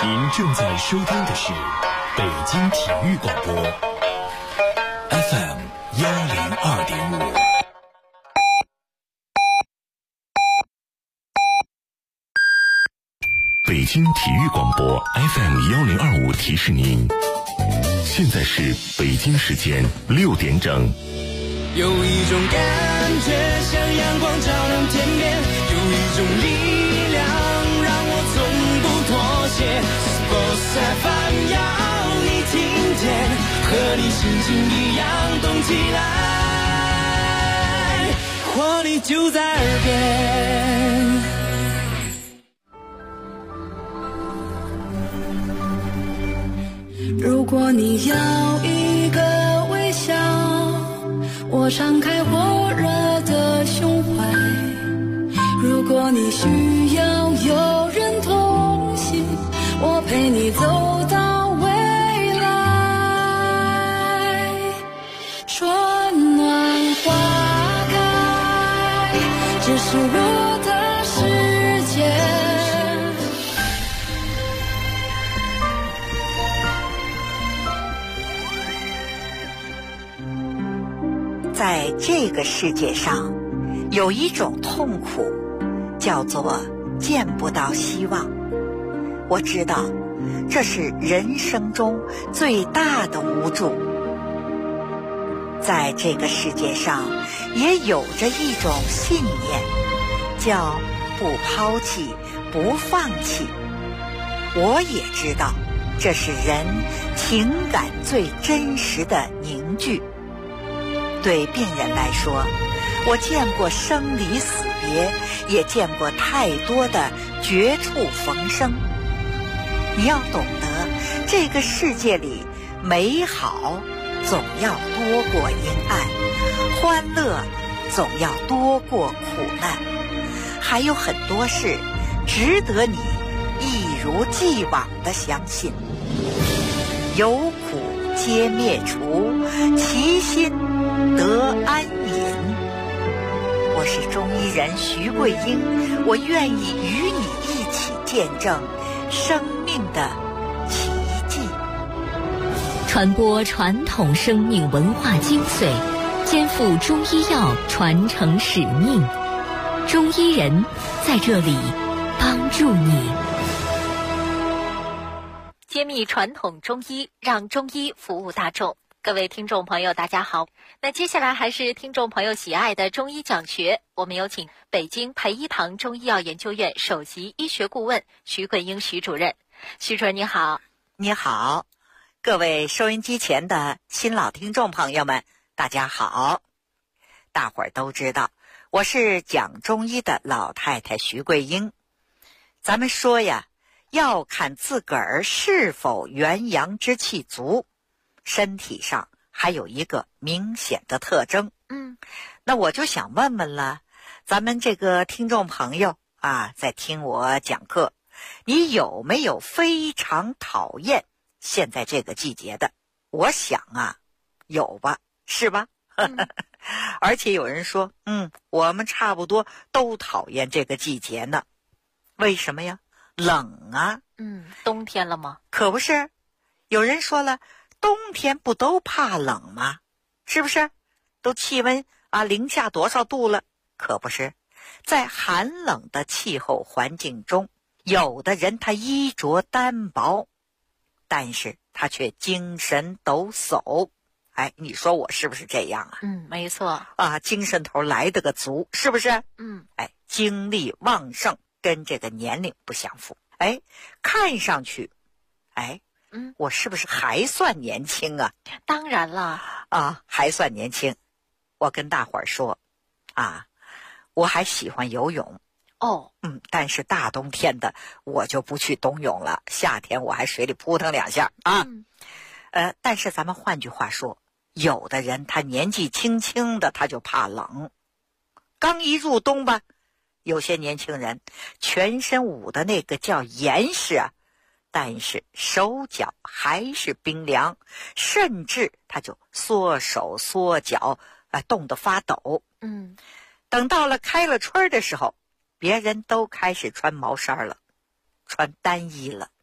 您正在收听的是北京体育广播 FM 102.5。北京体育广播 FM 1025提示您，现在是北京时间6点整。 有一种感觉像阳光照亮天边，有一种力量让我从不妥协。Sports FM 要你听见，和你心情一样动起来，活力就在耳边。 如果你要一个微笑，我敞开火热的胸怀。如果你需要有人同行，我陪你走到未来。春暖花开，这是我的世界。 在这个世界上，有一种痛苦，叫做见不到希望。我知道，这是人生中最大的无助。在这个世界上，也有着一种信念，叫不抛弃，不放弃。我也知道，这是人情感最真实的凝聚。对病人来说，我见过生离死别，也见过太多的绝处逢生。你要懂得，这个世界里美好总要多过阴暗，欢乐总要多过苦难，还有很多事值得你一如既往地相信。有苦皆灭除，其心得安隐。我是中医人徐桂英，我愿意与你一起见证生命的奇迹， 传播传统生命文化精髓，肩负中医药传承使命。中医人在这里帮助你，揭秘传统中医，让中医服务大众。各位听众朋友大家好，那接下来还是听众朋友喜爱的中医讲学，我们有请北京培一堂中医药研究院首席医学顾问徐桂英徐主任。徐主任你好。 你好，各位收音机前的新老听众朋友们大家好。大伙儿都知道，我是讲中医的老太太徐桂英。咱们说呀，要看自个儿是否元阳之气足，身体上还有一个明显的特征。那我就想问问了，咱们这个听众朋友啊，在听我讲课，你有没有非常讨厌现在这个季节的？我想啊，有吧，是吧？而且有人说，我们差不多都讨厌这个季节呢。为什么呀？冷啊。 冬天了吗？ 可不是。有人说了，冬天不都怕冷吗？是不是？都气温零下多少度了？可不是。在寒冷的气候环境中，有的人他衣着单薄，但是他却精神抖擞。你说我是不是这样啊？ 没错精神头来得个足，是不是？精力旺盛，跟这个年龄不相符。看上去我是不是还算年轻啊？ 当然了还算年轻。我跟大伙儿说我还喜欢游泳但是大冬天的我就不去冬泳了，夏天我还水里扑腾两下但是咱们换句话说，有的人他年纪轻轻的他就怕冷，刚一入冬吧，有些年轻人全身捂的那个叫严实但是手脚还是冰凉，甚至他就缩手缩脚冻得发抖。等到了开了春的时候，别人都开始穿毛衫了，穿单衣了，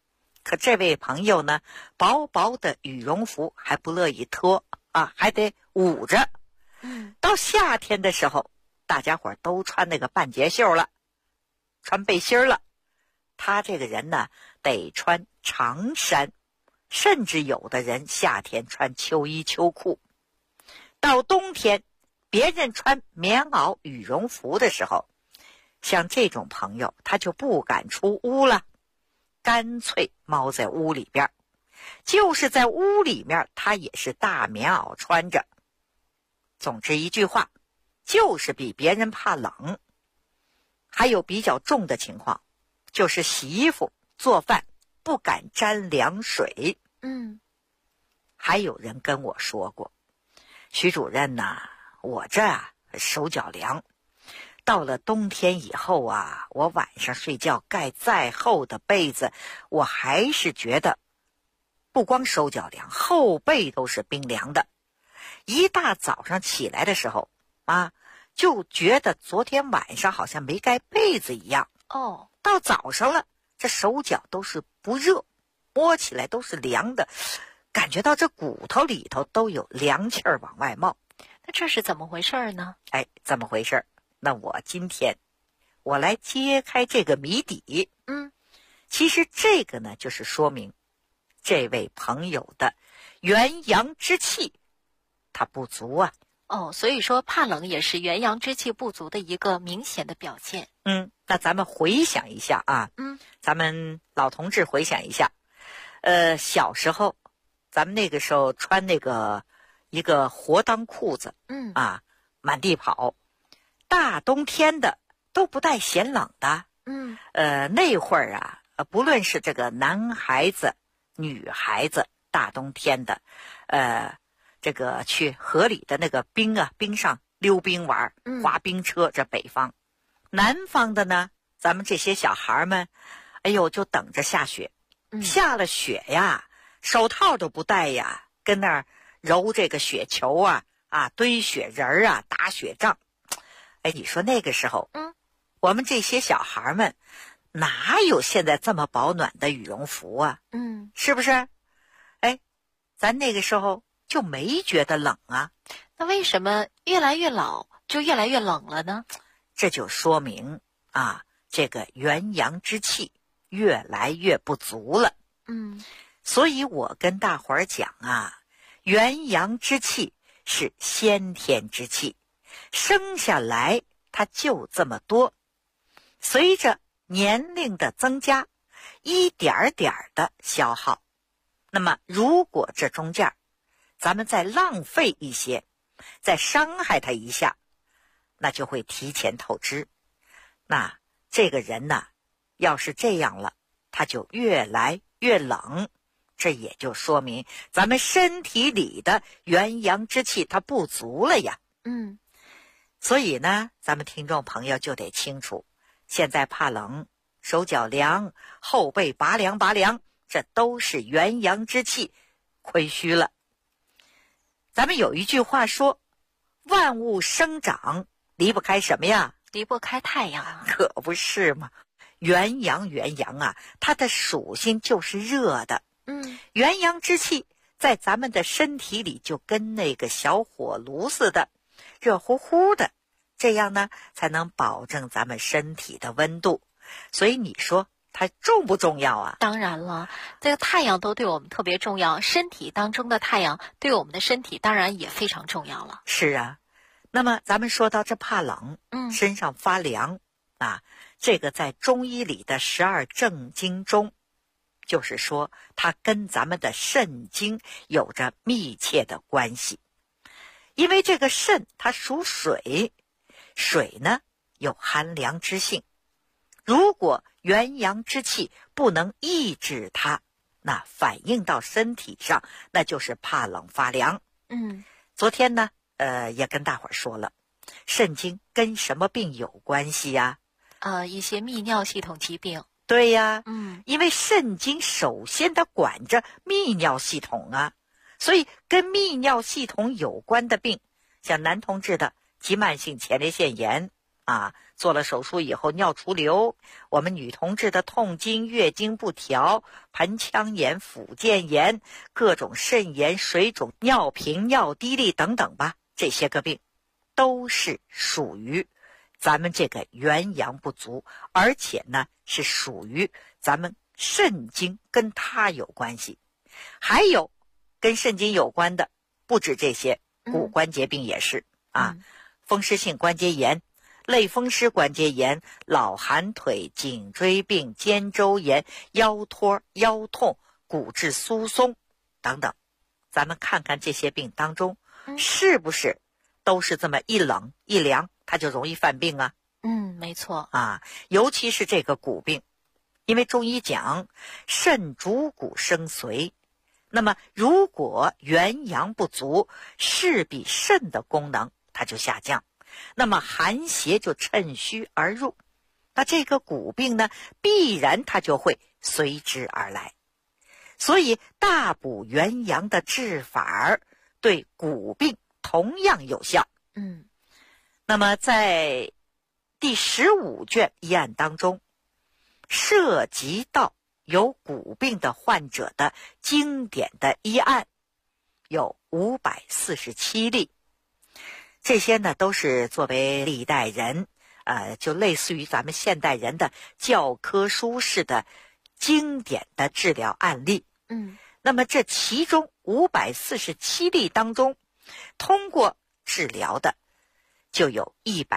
可这位朋友呢，薄薄的羽绒服还不乐意脱啊，还得捂着。到夏天的时候，大家伙都穿那个半截袖了，穿背心了。他这个人呢，得穿长衫，甚至有的人夏天穿秋衣秋裤。到冬天，别人穿棉袄羽绒服的时候，像这种朋友他就不敢出屋了，干脆猫在屋里边。就是在屋里面，他也是大棉袄穿着。总之一句话，就是比别人怕冷。还有比较重的情况，就是洗衣服做饭不敢沾凉水。还有人跟我说过，徐主任呐，我这手脚凉，到了冬天以后啊，我晚上睡觉盖再厚的被子，我还是觉得不光手脚凉，后背都是冰凉的。一大早上起来的时候啊，就觉得昨天晚上好像没盖被子一样。到早上了，这手脚都是不热，摸起来都是凉的，感觉到这骨头里头都有凉气儿往外冒。 那这是怎么回事呢？ 怎么回事？那我今天我来揭开这个谜底。其实这个呢，就是说明这位朋友的元阳之气它不足啊。 所以说怕冷也是元阳之气不足的一个明显的表现。 那咱们回想一下啊，咱们老同志回想一下，小时候，咱们那个时候穿那个一个活裆裤子，满地跑，大冬天的都不带嫌冷的。那会儿啊，不论是这个男孩子、女孩子，大冬天的，这个去河里的那个冰上溜冰玩，滑冰车，这北方。南方的呢，咱们这些小孩们，就等着下雪。下了雪呀，手套都不戴呀，跟那儿揉这个雪球啊，堆雪人啊，打雪仗。你说那个时候，我们这些小孩们哪有现在这么保暖的羽绒服啊？是不是？咱那个时候就没觉得冷啊。 那为什么越来越老就越来越冷了呢？ 这就说明这个元阳之气越来越不足了。所以我跟大伙儿讲元阳之气是先天之气，生下来它就这么多，随着年龄的增加，一点点的消耗。那么如果这中间咱们再浪费一些，再伤害它一下，那就会提前透支。那这个人呢，要是这样了，他就越来越冷，这也就说明咱们身体里的元阳之气它不足了呀。所以呢，咱们听众朋友就得清楚，现在怕冷，手脚凉，后背拔凉，这都是元阳之气亏虚了。咱们有一句话说，万物生长离不开什么呀？ 离不开太阳啊。 可不是嘛，元阳它的属性就是热的。元阳之气在咱们的身体里就跟那个小火炉似的，热乎乎的，这样呢才能保证咱们身体的温度。所以你说它重不重要啊？ 当然了，这个太阳都对我们特别重要，身体当中的太阳对我们的身体当然也非常重要了。 是啊。那么咱们说到这怕冷，身上发凉这个在中医里的12正经中，就是说它跟咱们的肾经有着密切的关系。因为这个肾它属水，水呢有寒凉之性，如果元阳之气不能抑制它，那反映到身体上，那就是怕冷发凉。昨天呢也跟大伙儿说了，肾经跟什么病有关系呀？ 一些泌尿系统疾病。 对呀，因为肾经首先它管着泌尿系统啊，所以跟泌尿系统有关的病，像男同志的急慢性前列腺炎做了手术以后尿出流，我们女同志的痛经、月经不调、盆腔炎、附件炎、各种肾炎、水肿、尿频、尿滴沥等等吧，这些个病都是属于咱们这个元阳不足，而且呢是属于咱们肾经，跟它有关系。还有跟肾经有关的不止这些，骨关节病也是风湿性关节炎、类风湿关节炎、老寒腿、颈椎病、肩周炎、腰托、腰痛、骨质疏松等等。咱们看看这些病当中是不是都是这么一冷一凉它就容易犯病啊？ 没错尤其是这个骨病，因为中医讲肾主骨生髓，那么如果元阳不足，势必肾的功能它就下降，那么寒邪就趁虚而入，那这个骨病呢必然它就会随之而来。所以大补元阳的治法对骨病同样有效。那么在第15卷医案当中，涉及到有骨病的患者的经典的医案有547例，这些呢都是作为历代人就类似于咱们现代人的教科书式的经典的治疗案例。那么这其中547例当中，通过治疗的就有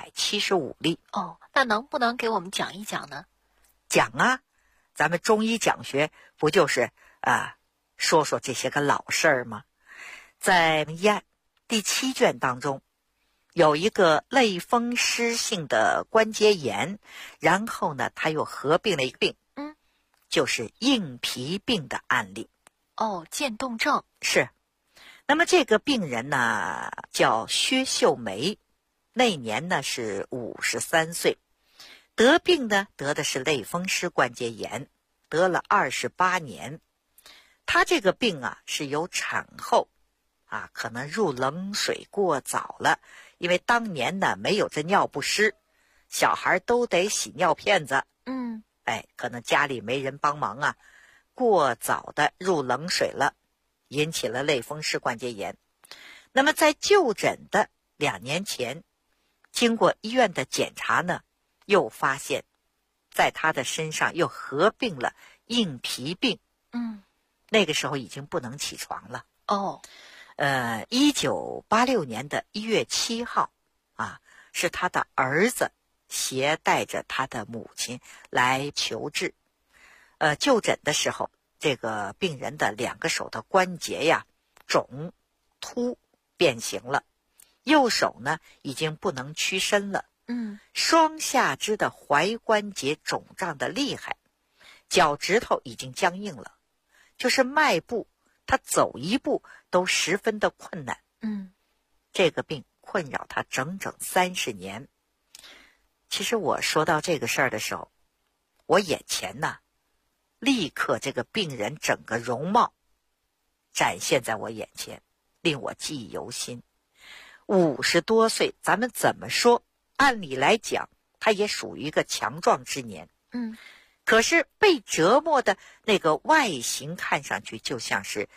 175例。 那能不能给我们讲一讲呢？ 讲啊，咱们中医讲学不就是说说这些个老事儿吗？在医案第7卷当中，有一个类风湿性的关节炎，然后呢他又合并了一个病，就是硬皮病的案例。 渐冻症。 是。那么这个病人呢叫薛秀梅，那年呢是53岁，得病呢得的是类风湿关节炎，得了28年。他这个病是由产后可能入冷水过早了，因为当年呢没有这尿不湿，小孩都得洗尿片子，可能家里没人帮忙过早的入冷水了，引起了类风湿关节炎。那么在就诊的2年前，经过医院的检查呢，又发现在他的身上又合并了硬皮病。那个时候已经不能起床了。1986年的1月7号是他的儿子携带着他的母亲来求治。就诊的时候，这个病人的2个手的关节肿凸变形了，右手呢已经不能屈伸了，双下肢的踝关节肿胀的厉害，脚趾头已经僵硬了，就是迈步他走一步都十分的困难。这个病困扰他整整30年。其实我说到这个事儿的时候，我眼前立刻这个病人整个容貌展现在我眼前，令我记忆犹新。50多岁，咱们怎么说按理来讲他也属于一个强壮之年，可是被折磨的那个外形看上去就像是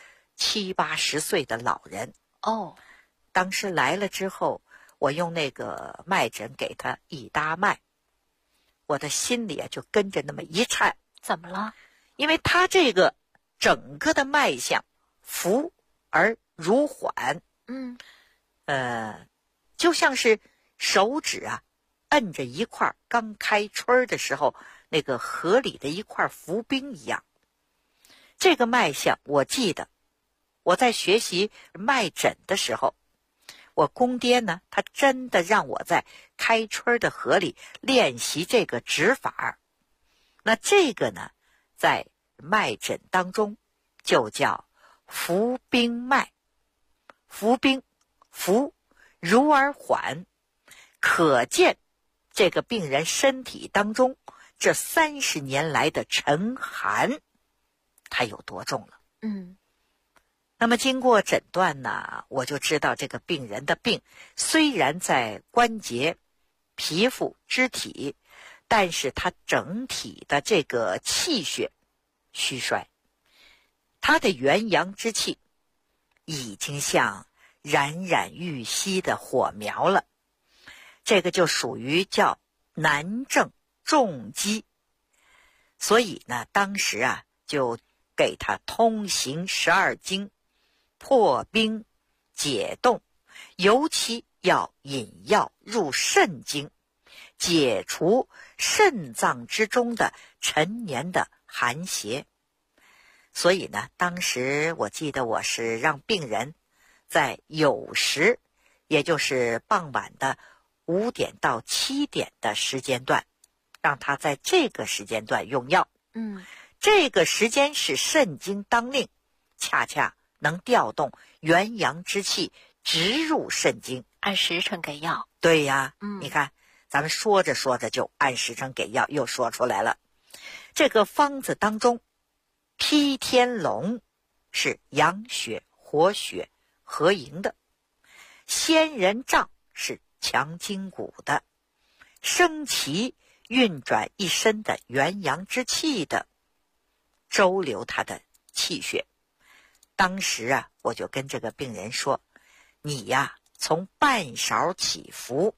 70、80岁的老人。当时来了之后，我用那个脉诊给他一搭脉，我的心里就跟着那么一颤。 怎么了？ 因为他这个整个的脉象浮而如缓，就像是手指摁着一块刚开春的时候那个河里的一块浮冰一样。这个脉象我记得我在学习脉诊的时候，我公爹呢他真的让我在开春的河里练习这个指法。那这个呢在脉诊当中就叫浮冰脉。浮冰，浮如而缓，可见这个病人身体当中这30年来的沉寒它有多重了。那么经过诊断呢，我就知道这个病人的病虽然在关节皮肤、肢体，但是他整体的这个气血虚衰，他的元阳之气已经像冉冉欲熄的火苗了，这个就属于叫南症重击。所以呢，当时啊就给他通行12经，破冰解冻，尤其要引药入肾经，解除肾脏之中的陈年的寒邪。所以呢，当时我记得我是让病人在酉时，也就是傍晚的5点到7点的时间段，让他在这个时间段用药。这个时间是肾经当令，恰恰能调动元阳之气直入肾经， 按时辰给药。 对呀，你看咱们说着说着就按时辰给药，又说出来了。这个方子当中，披天龙是养血活血合营的，仙人掌是强筋骨的，生芪运转一身的元阳之气的，周流他的气血。当时啊，我就跟这个病人说，你呀，从半勺起服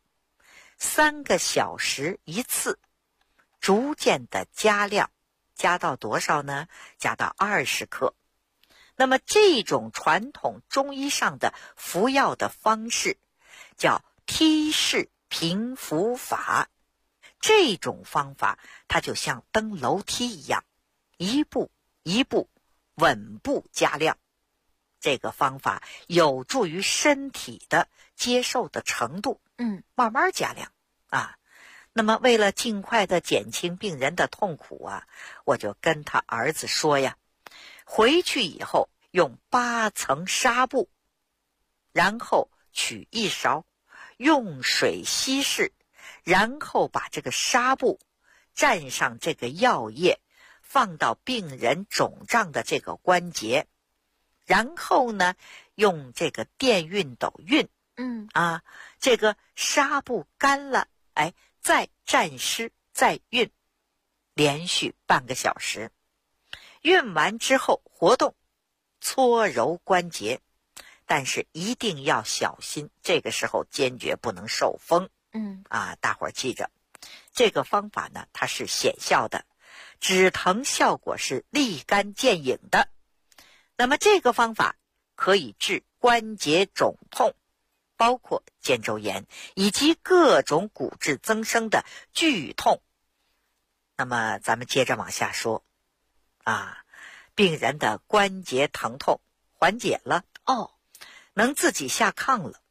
，3个小时一次，逐渐的加量，加到多少呢？加到20克。那么这种传统中医上的服药的方式叫梯式平服法。这种方法它就像登楼梯一样，一步一步稳步加量。这个方法有助于身体的接受的程度，慢慢加量啊。那么为了尽快的减轻病人的痛苦啊，我就跟他儿子说呀，回去以后用8层纱布，然后取1勺，用水稀释，然后把这个纱布蘸上这个药液，放到病人肿胀的这个关节，然后呢用这个电熨斗熨，这个纱布干了，再蘸湿再熨，连续半个小时。熨完之后活动，搓揉关节，但是一定要小心，这个时候坚决不能受风。大伙儿记着，这个方法呢，它是显效的，止疼效果是立竿见影的。那么这个方法可以治关节肿痛，包括肩周炎以及各种骨质增生的剧痛。那么咱们接着往下说病人的关节疼痛缓解了，能自己下炕了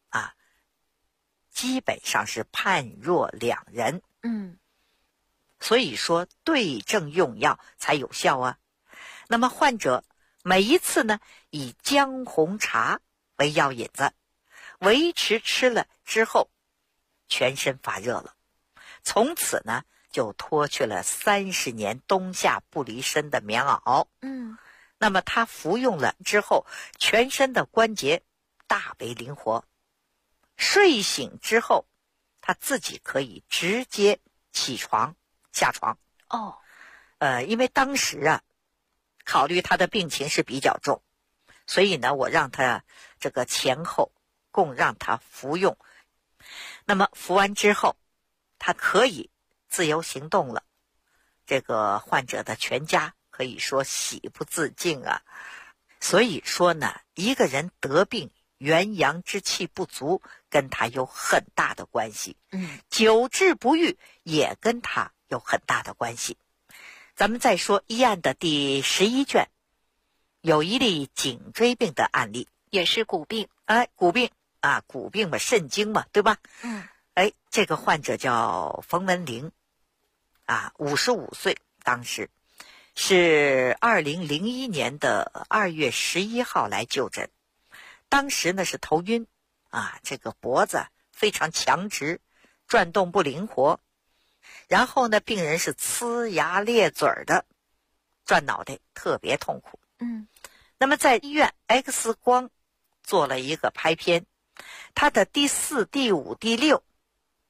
基本上是判若两人。所以说对症用药才有效啊。那么患者每一次呢，以姜红茶为药引子，维持吃了之后，全身发热了，从此呢就脱去了30年冬夏不离身的棉袄。那么他服用了之后，全身的关节大为灵活，睡醒之后他自己可以直接起床下床。因为当时考虑他的病情是比较重，所以呢我让他这个前后共让他服用。那么服完之后他可以自由行动了，这个患者的全家可以说喜不自禁啊。所以说呢，一个人得病元阳之气不足跟他有很大的关系，久治不愈也跟他有很大的关系。咱们再说医案的第11卷，有一例颈椎病的案例， 也是骨病。 骨病骨病嘛，肾经嘛，对吧？这个患者叫冯文玲55岁，当时是2001年的2月11号来就诊。当时呢是头晕这个脖子非常强直，转动不灵活，然后呢病人是呲牙咧嘴的，转脑袋特别痛苦。那么在医院 X 光做了一个拍片，他的第4、第5、第6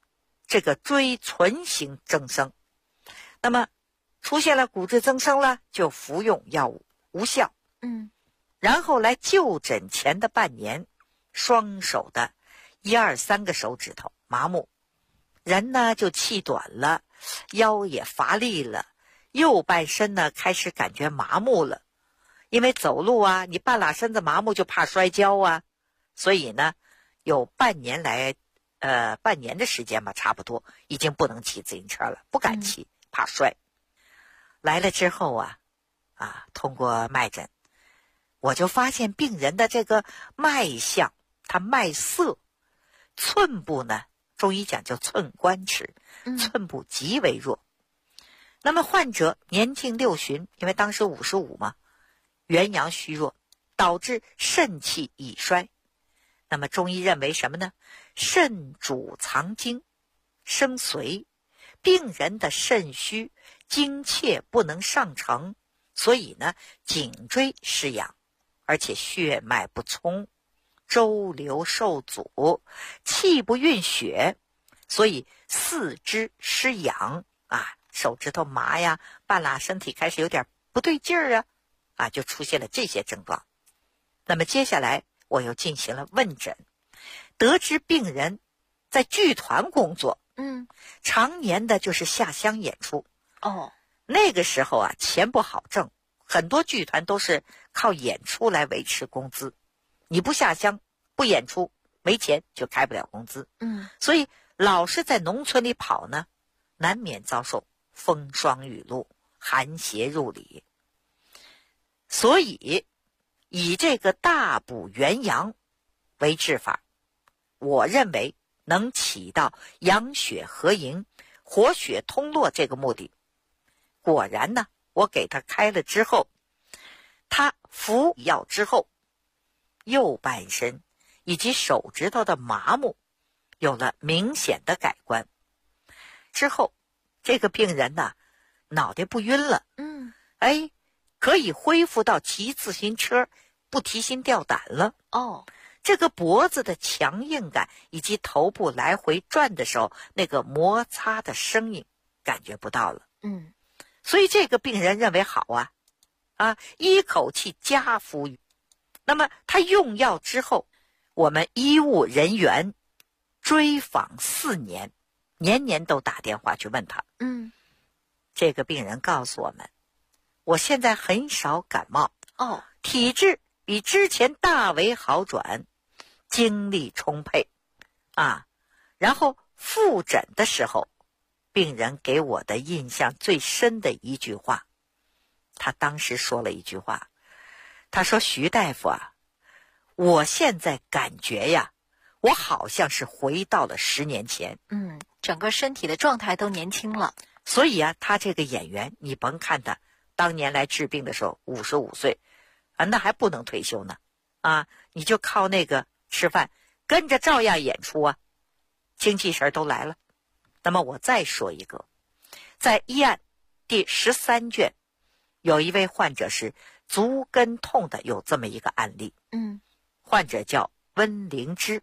这个椎存型增生。那么出现了骨质增生了，就服用药物无效。然后来就诊前的半年，双手的1、2、3个手指头麻木，人呢就气短了，腰也乏力了，右半身呢开始感觉麻木了。因为走路啊，你半拉身子麻木就怕摔跤啊，所以呢有半年的时间吧，差不多已经不能骑自行车了，不敢骑，怕摔。来了之后啊，通过脉诊，我就发现病人的这个脉象，他脉色，寸部呢，中医讲叫寸关尺，寸部极为弱。那么患者年近60旬，因为当时55嘛，元阳虚弱，导致肾气已衰。那么中医认为什么呢？肾主藏精，生髓，病人的肾虚，精气不能上承，所以呢颈椎失养，而且血脉不通，周流受阻，气不运血，所以四肢失养手指头麻呀，半拉身体开始有点不对劲儿就出现了这些症状。那么接下来我又进行了问诊，得知病人在剧团工作，常年的就是下乡演出。那个时候钱不好挣，很多剧团都是靠演出来维持工资，你不下乡不演出，没钱就开不了工资。所以老是在农村里跑呢，难免遭受风霜雨露，寒邪入里。所以以这个大补元阳为治法，我认为能起到养血和营、活血通络这个目的。果然呢，我给他开了之后，他服药之后，右半身以及手指头的麻木有了明显的改观。之后这个病人呢，脑袋不晕了，可以恢复到骑自行车不提心吊胆了。这个脖子的强硬感以及头部来回转的时候那个摩擦的声音感觉不到了。所以这个病人认为好一口气加服。那么他用药之后，我们医务人员追访4年，年年都打电话去问他。这个病人告诉我们，我现在很少感冒，体质比之前大为好转，精力充沛然后复诊的时候，病人给我的印象最深的一句话，他当时说了一句话，他说：徐大夫我现在感觉我好像是回到了10年前。 整个身体的状态都年轻了。 所以他这个演员，你甭看他当年来治病的时候55岁那还不能退休呢你就靠那个吃饭，跟着照样演出精气神都来了。那么我再说一个，在医案第13卷有一位患者是足跟痛的，有这么一个案例。患者叫温灵芝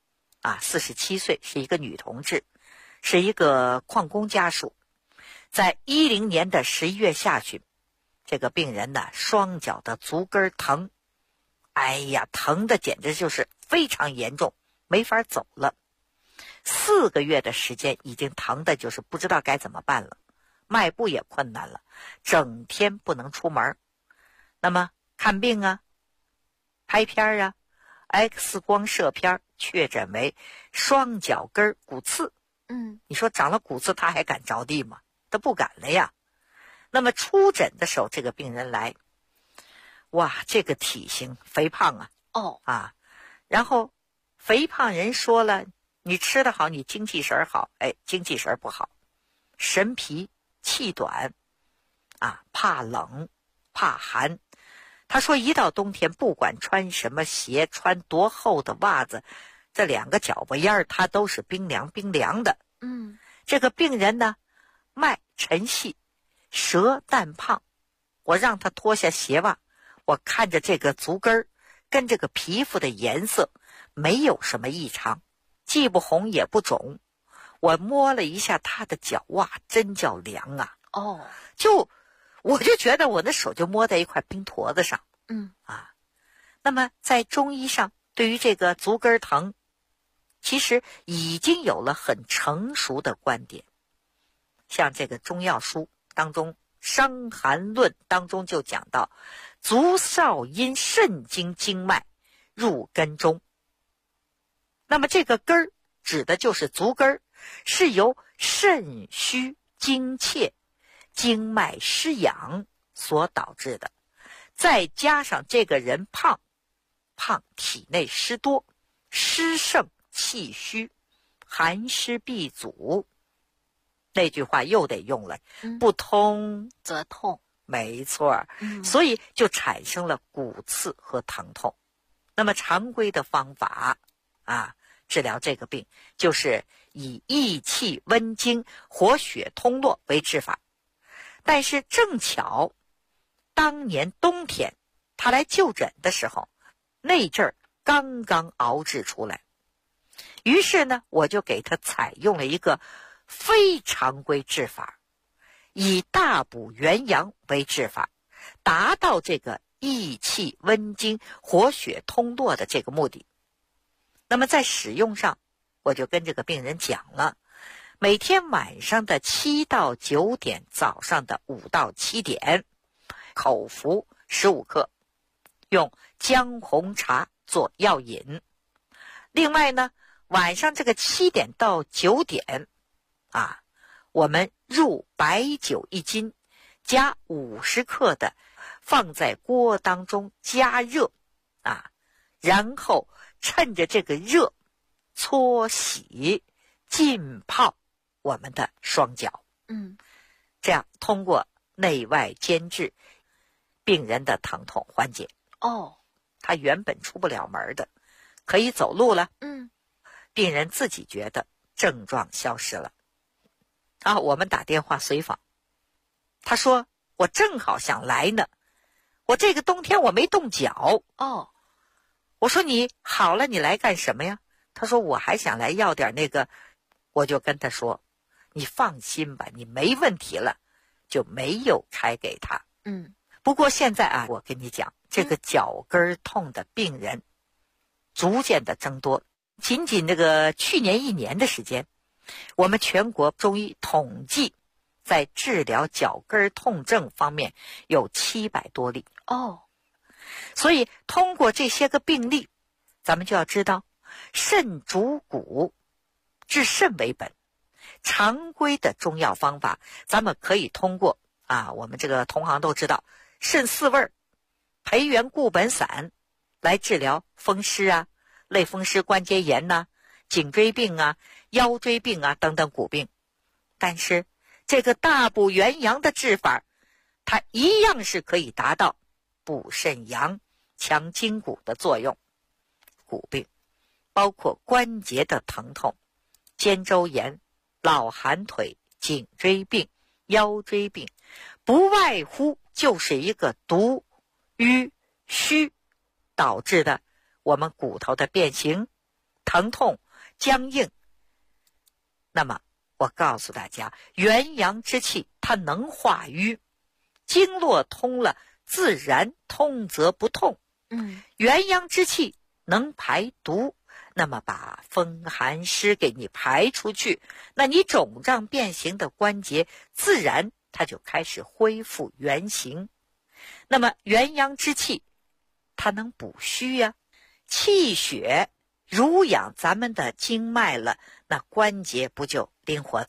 47岁，是一个女同志，是一个矿工家属。在10年的11月下旬，这个病人呢，双脚的足跟疼，疼的简直就是非常严重，没法走了。4个月的时间已经疼的就是不知道该怎么办了，迈步也困难了，整天不能出门。那么看病拍片X 光射片确诊为双脚跟骨刺。你说长了骨刺他还敢着地吗？他不敢了呀。那么出诊的时候，这个病人来，这个体型肥胖然后肥胖人说了，你吃得好，你精气神好，精气神不好，神疲气短怕冷怕寒。他说一到冬天，不管穿什么鞋，穿多厚的袜子，这2个脚巴沿他都是冰凉冰凉的。这个病人呢，脉沉细，舌淡胖。我让他脱下鞋袜，我看着这个足跟跟这个皮肤的颜色没有什么异常，既不红也不肿。 我摸了一下他的脚，哇，真叫凉啊！ 哦， 我就觉得我的手就摸在一块冰坨子上。那么在中医上，对于这个足跟疼，其实已经有了很成熟的观点。像这个中药书当中《伤寒论》当中就讲到，足少阴肾经经脉入根中。那么这个根儿指的就是足跟儿，是由肾虚精怯、经脉失养所导致的。再加上这个人胖，体内湿多，湿盛气虚，寒湿闭阻。那句话又得用了，不通则痛。 没错，所以就产生了骨刺和疼痛。那么常规的方法治疗这个病，就是以益气温经、活血通络为治法。但是正巧当年冬天他来就诊的时候，那阵儿刚刚熬制出来，于是呢，我就给他采用了一个非常规治法，以大补元阳为治法，达到这个益气温经、活血通络的这个目的。那么在使用上，我就跟这个病人讲了，每天晚上的7到9点，早上的5到7点，口服15克，用姜红茶做药饮。另外呢，晚上这个7点到9点我们入白酒1斤，加50克的，放在锅当中加热然后趁着这个热搓洗浸泡我们的双脚。这样通过内外兼治，病人的疼痛缓解。他原本出不了门的，可以走路了。病人自己觉得症状消失了。我们打电话随访，他说我正好想来呢，我这个冬天我没动脚。我说你好了，你来干什么呀？他说我还想来要点那个。我就跟他说，你放心吧，你没问题了，就没有开给他。不过现在我跟你讲，这个脚跟痛的病人逐渐的增多。仅仅这个去年1年的时间，我们全国中医统计，在治疗脚跟痛症方面有700多例。所以通过这些个病例，咱们就要知道，肾主骨，治肾为本。常规的中药方法，咱们可以通过我们这个同行都知道，肾四味、培元固本散来治疗风湿类风湿关节炎颈椎病腰椎病等等骨病。但是这个大补元阳的治法，它一样是可以达到补肾阳、强筋骨的作用。骨病包括关节的疼痛、肩周炎、老寒腿、颈椎病、腰椎病，不外乎就是一个毒、瘀、虚导致的我们骨头的变形、疼痛、僵硬。那么我告诉大家，元阳之气它能化瘀，经络通了，自然通则不痛。元阳之气能排毒，那么把风寒湿给你排出去，那你肿胀变形的关节自然它就开始恢复原形。那么元阳之气它能补虚气血濡养咱们的经脉了，那关节不就灵活